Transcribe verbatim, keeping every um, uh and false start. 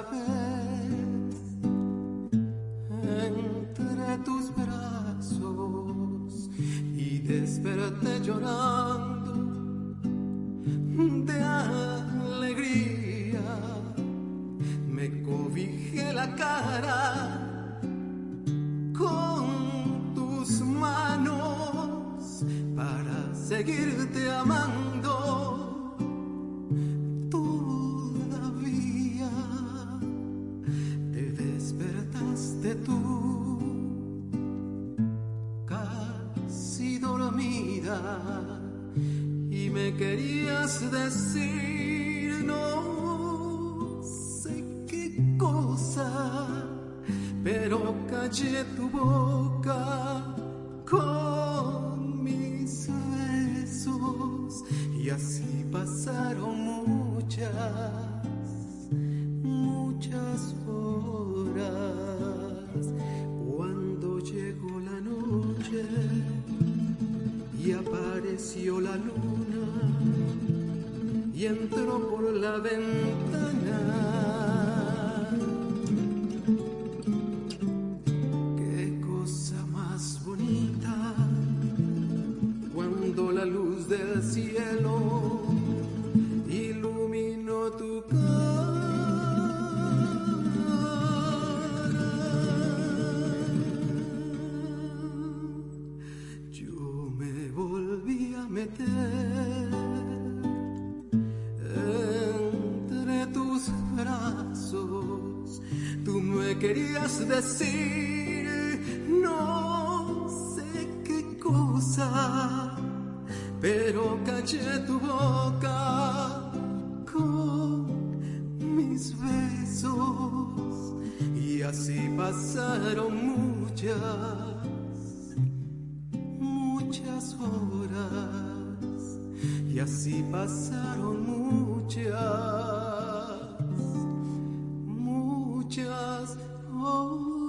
vez entre tus brazos y desperté llorando de alegría. Me cobijé la cara con tus manos para seguirte amando. Todavía te despertaste tú, casi dormida, y me querías decir no sé qué cosa, pero callé tu boca con mis besos, y así pasaron muchas, muchas horas. Cuando llegó la noche y apareció la luna y entró por la ventana, qué cosa más bonita cuando la luz del cielo iluminó tu cara. Yo me volví a meter entre tus brazos. Tú me querías decir no sé qué cosa, pero callé tu boca con mis besos, y así pasaron muchas, muchas horas, y así pasaron muchas, muchas horas.